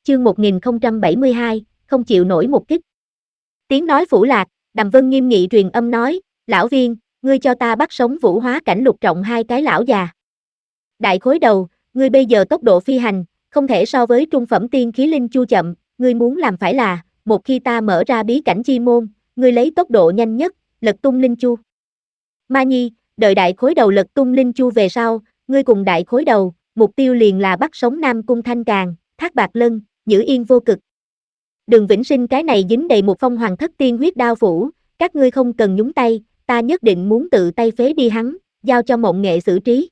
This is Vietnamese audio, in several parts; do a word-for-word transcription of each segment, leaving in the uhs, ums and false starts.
chương một nghìn không trăm bảy mươi hai, không chịu nổi một kích. Tiếng nói phủ lạc, Đàm Vân nghiêm nghị truyền âm nói, lão Viên, ngươi cho ta bắt sống vũ hóa cảnh lục trọng hai cái lão già. Đại khối đầu, ngươi bây giờ tốc độ phi hành, không thể so với trung phẩm tiên khí linh chu chậm, ngươi muốn làm phải là, một khi ta mở ra bí cảnh chi môn, ngươi lấy tốc độ nhanh nhất, lật tung linh chu. Ma Nhi, đợi đại khối đầu lật tung linh chu về sau, ngươi cùng đại khối đầu, mục tiêu liền là bắt sống Nam Cung Thanh Càng, Thác Bạc Lân, Nhữ Yên Vô Cực. Đường Vĩnh Sinh cái này dính đầy một phong hoàng thất tiên huyết đao phủ, các ngươi không cần nhúng tay, ta nhất định muốn tự tay phế đi hắn, giao cho Mộng Nghệ xử trí.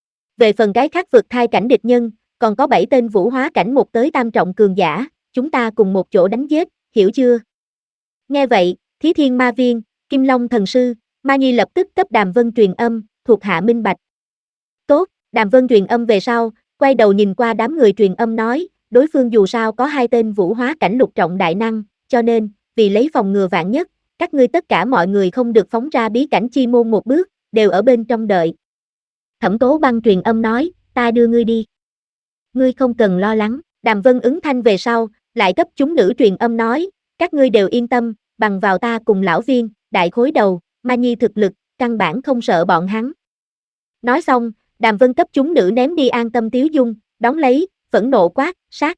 Về phần cái khác vượt thai cảnh địch nhân, còn có bảy tên vũ hóa cảnh một tới tam trọng cường giả, chúng ta cùng một chỗ đánh giết, hiểu chưa? Nghe vậy, Thí Thiên Ma Viên, Kim Long Thần Sư, Ma Nhi lập tức cấp Đàm Vân truyền âm, thuộc hạ minh bạch. Tốt, Đàm Vân truyền âm về sau, quay đầu nhìn qua đám người truyền âm nói, đối phương dù sao có hai tên vũ hóa cảnh lục trọng đại năng, cho nên, vì lấy phòng ngừa vạn nhất, các ngươi tất cả mọi người không được phóng ra bí cảnh chi môn một bước, đều ở bên trong đợi. Thẩm Tố Băng truyền âm nói, ta đưa ngươi đi. Ngươi không cần lo lắng, Đàm Vân ứng thanh về sau, lại cấp chúng nữ truyền âm nói, các ngươi đều yên tâm, bằng vào ta cùng lão Viên, đại khối đầu, Ma Nhi thực lực, căn bản không sợ bọn hắn. Nói xong, Đàm Vân cấp chúng nữ ném đi An Tâm Tiếu Dung, đón lấy, phẫn nộ quát, sát.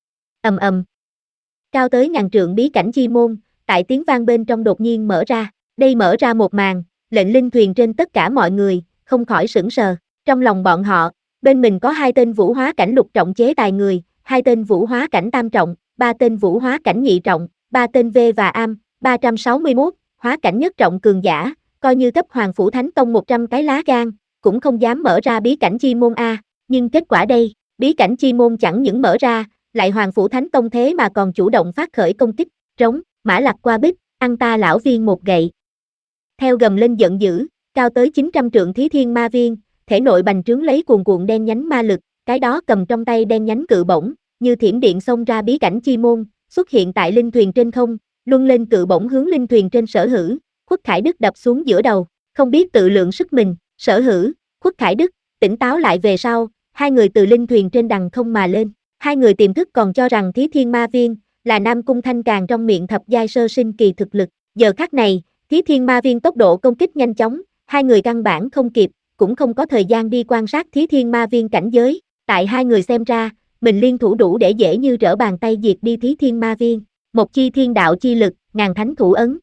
Ầm ầm. Cao tới ngàn trượng bí cảnh chi môn, tại tiếng vang bên trong đột nhiên mở ra, đây mở ra một màn, lệnh linh thuyền trên tất cả mọi người, không khỏi sững sờ. Trong lòng bọn họ, bên mình có hai tên vũ hóa cảnh lục trọng chế tài người, hai tên vũ hóa cảnh tam trọng, ba tên vũ hóa cảnh nhị trọng, ba tên V và Am, ba trăm sáu mươi mốt, hóa cảnh nhất trọng cường giả, coi như cấp Hoàng Phủ Thánh Tông một trăm cái lá gan, cũng không dám mở ra bí cảnh chi môn A, nhưng kết quả đây, bí cảnh chi môn chẳng những mở ra, lại Hoàng Phủ Thánh Tông thế mà còn chủ động phát khởi công kích, trống, mã lặc qua bích, ăn ta lão Viên một gậy. Theo gầm lên giận dữ, cao tới chín trăm trượng Thí Thiên Ma Viên, thể nội bành trướng lấy cuồn cuộn đen nhánh ma lực, cái đó cầm trong tay đen nhánh cự bổng, như thiểm điện xông ra bí cảnh chi môn, xuất hiện tại linh thuyền trên không, luân lên cự bổng hướng linh thuyền trên Sở Hữu, Khuất Khải Đức đập xuống giữa đầu, không biết tự lượng sức mình, Sở Hữu, Khuất Khải Đức, tỉnh táo lại về sau, hai người từ linh thuyền trên đằng không mà lên, hai người tiềm thức còn cho rằng Thí Thiên Ma Viên là Nam Cung Thanh Càng trong miệng thập giai sơ sinh kỳ thực lực, giờ khắc này, Thí Thiên Ma Viên tốc độ công kích nhanh chóng, hai người căn bản không kịp, cũng không có thời gian đi quan sát Thí Thiên Ma Viên cảnh giới, tại hai người xem ra, mình liên thủ đủ để dễ như trở bàn tay diệt đi Thí Thiên Ma Viên, một chi thiên đạo chi lực, ngàn thánh thủ ấn.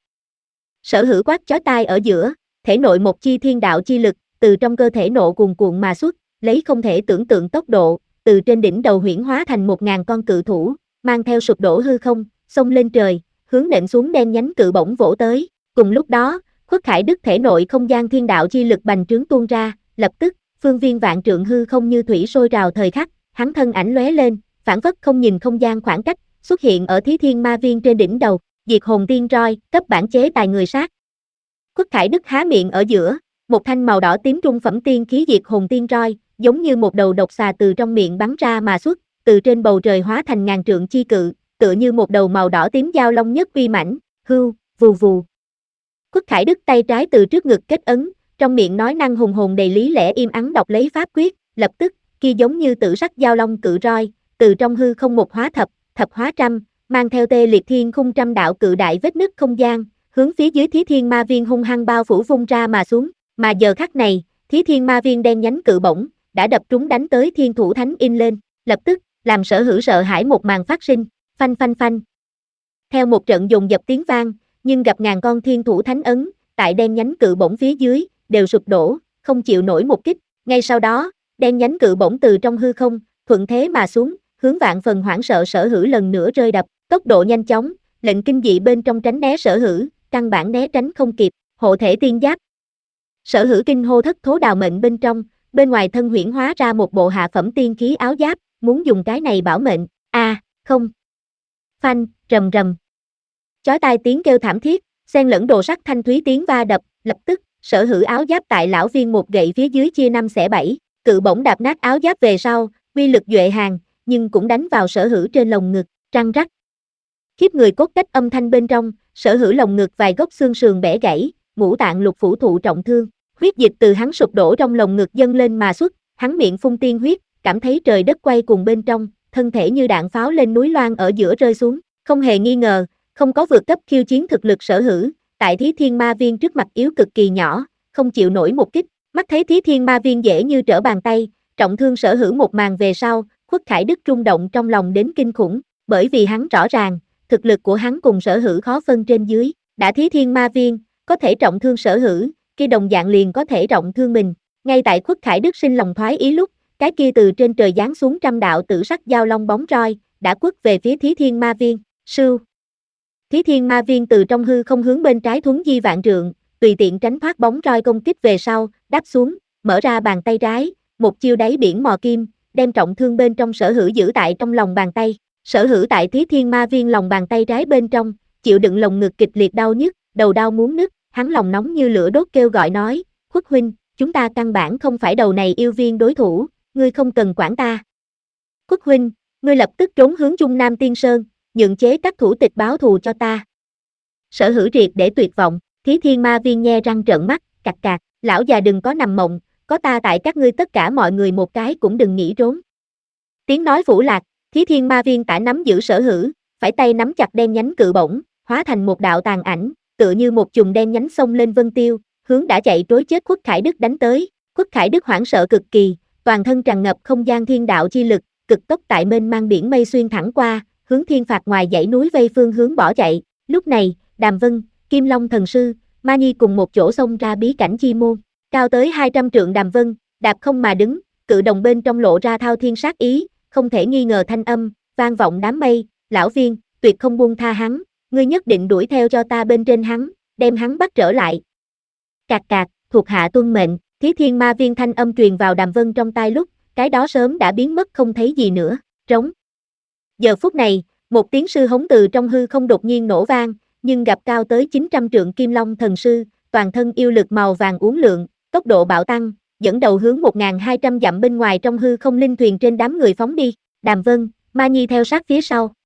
Sở Hữu quát chói tai ở giữa, thể nội một chi thiên đạo chi lực, từ trong cơ thể nộ cuồn cuộn mà xuất, lấy không thể tưởng tượng tốc độ, từ trên đỉnh đầu huyễn hóa thành một ngàn con cự thủ, mang theo sụp đổ hư không, xông lên trời, hướng nện xuống đen nhánh cự bổng vỗ tới. Cùng lúc đó, Khuất Khải Đức thể nội không gian thiên đạo chi lực bành trướng tuôn ra, lập tức, phương viên vạn trượng hư không như thủy sôi trào thời khắc, hắn thân ảnh lóe lên, phản phất không nhìn không gian khoảng cách, xuất hiện ở Thí Thiên Ma Viên trên đỉnh đầu, diệt hồn tiên roi, cấp bản chế tài người sát. Khuất Khải Đức há miệng ở giữa, một thanh màu đỏ tím trung phẩm tiên khí diệt hồn tiên roi, giống như một đầu độc xà từ trong miệng bắn ra mà xuất, từ trên bầu trời hóa thành ngàn trượng chi cự, tựa như một đầu màu đỏ tím dao long nhất uy mãnh, hưu, vù vù. Khuất Khải Đức tay trái từ trước ngực kết ấn, trong miệng nói năng hùng hồn đầy lý lẽ im ắng đọc lấy pháp quyết, lập tức, kia giống như tử sắc dao long cự roi, từ trong hư không một hóa thập, thập hóa trăm, mang theo tê liệt thiên khung trăm đạo cự đại vết nứt không gian, hướng phía dưới Thí Thiên Ma Viên hung hăng bao phủ vung ra mà xuống, mà giờ khắc này, Thí Thiên Ma Viên đen nhánh cự bổng, đã đập trúng đánh tới Thiên Thủ Thánh in lên, lập tức, làm Sở Hữu sợ hãi một màn phát sinh, phanh phanh phanh. Theo một trận dồn dập tiếng vang, nhưng gặp ngàn con Thiên Thủ Thánh ấn, tại đen nhánh cự bổng phía dưới, đều sụp đổ, không chịu nổi một kích, ngay sau đó, đen nhánh cự bổng từ trong hư không, thuận thế mà xuống, hướng vạn phần hoảng sợ Sở Hữu lần nữa rơi đập, tốc độ nhanh chóng, lệnh kinh dị bên trong tránh né Sở Hữu, căn bản né tránh không kịp, hộ thể tiên giáp. Sở Hữu kinh hô thất thố đào mệnh bên trong, bên ngoài thân huyễn hóa ra một bộ hạ phẩm tiên khí áo giáp, muốn dùng cái này bảo mệnh, a à, không. Phanh, rầm rầm. Chói tai tiếng kêu thảm thiết, xen lẫn đồ sắt thanh thúy tiếng va đập, lập tức, Sở Hữu áo giáp tại lão Viên một gậy phía dưới chia năm xẻ bảy, cự bổng đạp nát áo giáp về sau, uy lực duệ hàng, nhưng cũng đánh vào Sở Hữu trên lồng ngực, răng rắc. Khiếp người cốt cách âm thanh bên trong, Sở Hữu lồng ngực vài gốc xương sườn bẻ gãy, ngũ tạng lục phủ thụ trọng thương, huyết dịch từ hắn sụp đổ trong lồng ngực dâng lên mà xuất, hắn miệng phun tiên huyết, cảm thấy trời đất quay cuồng bên trong, thân thể như đạn pháo lên núi loan ở giữa rơi xuống, không hề nghi ngờ, không có vượt cấp khiêu chiến thực lực Sở Hữu, tại Thí Thiên Ma Viên trước mặt yếu cực kỳ nhỏ, không chịu nổi một kích, mắt thấy Thí Thiên Ma Viên dễ như trở bàn tay, trọng thương Sở Hữu một màn về sau, Khuất Khải Đức rung động trong lòng đến kinh khủng, bởi vì hắn rõ ràng, thực lực của hắn cùng Sở Hữu khó phân trên dưới, đã Thí Thiên Ma Viên, có thể trọng thương Sở Hữu, kia đồng dạng liền có thể trọng thương mình, ngay tại Khuất Khải Đức sinh lòng thoái ý lúc, cái kia từ trên trời giáng xuống trăm đạo tử sắc giao long bóng roi, đã quất về phía Thí Thiên Ma Viên, sưu. Thí Thiên Ma Viên từ trong hư không hướng bên trái thuấn di vạn trượng, tùy tiện tránh thoát bóng roi công kích về sau, đáp xuống, mở ra bàn tay trái, một chiêu đáy biển mò kim, đem trọng thương bên trong Sở Hữu giữ tại trong lòng bàn tay. Sở Hữu tại Thí Thiên Ma Viên lòng bàn tay trái bên trong, chịu đựng lồng ngực kịch liệt đau nhức, đầu đau muốn nứt, hắn lòng nóng như lửa đốt kêu gọi nói, Khuất huynh, chúng ta căn bản không phải đầu này yêu viên đối thủ, ngươi không cần quản ta. Khuất huynh, ngươi lập tức trốn hướng Trung Nam Tiên Sơn, nhượng chế các thủ tịch báo thù cho ta. Sở Hữu triệt để tuyệt vọng, Thí Thiên Ma Viên nhe răng trợn mắt, cặc cặc, lão già đừng có nằm mộng, có ta tại các ngươi tất cả mọi người một cái cũng đừng nghĩ trốn. Tiếng nói vũ lạc, Thí Thiên Ma Viên tả nắm giữ Sở Hữu, phải tay nắm chặt đen nhánh cự bổng, hóa thành một đạo tàn ảnh, tựa như một chùm đen nhánh xông lên vân tiêu, hướng đã chạy trối chết Khuất Khải Đức đánh tới. Khuất Khải Đức hoảng sợ cực kỳ, toàn thân tràn ngập không gian thiên đạo chi lực, cực tốc tại mênh mang biển mây xuyên thẳng qua, hướng thiên phạt ngoài dãy núi vây phương hướng bỏ chạy. Lúc này, Đàm Vân, Kim Long thần sư, Ma Nhi cùng một chỗ xông ra bí cảnh chi môn. Cao tới hai trăm trượng Đàm Vân, đạp không mà đứng, cự đồng bên trong lộ ra thao thiên sát ý, không thể nghi ngờ thanh âm, vang vọng đám mây, lão viên, tuyệt không buông tha hắn, ngươi nhất định đuổi theo cho ta bên trên hắn, đem hắn bắt trở lại. Cạc cạc, thuộc hạ tuân mệnh, Thí Thiên Ma Viên thanh âm truyền vào Đàm Vân trong tai lúc, cái đó sớm đã biến mất không thấy gì nữa, trống. Giờ phút này, một tiếng sư hống từ trong hư không đột nhiên nổ vang, nhưng gặp cao tới chín trăm trượng Kim Long thần sư, toàn thân yêu lực màu vàng uốn lượn, tốc độ bạo tăng, dẫn đầu hướng một nghìn hai trăm dặm bên ngoài trong hư không linh thuyền trên đám người phóng đi. Đàm Vân, Ma Nhi theo sát phía sau.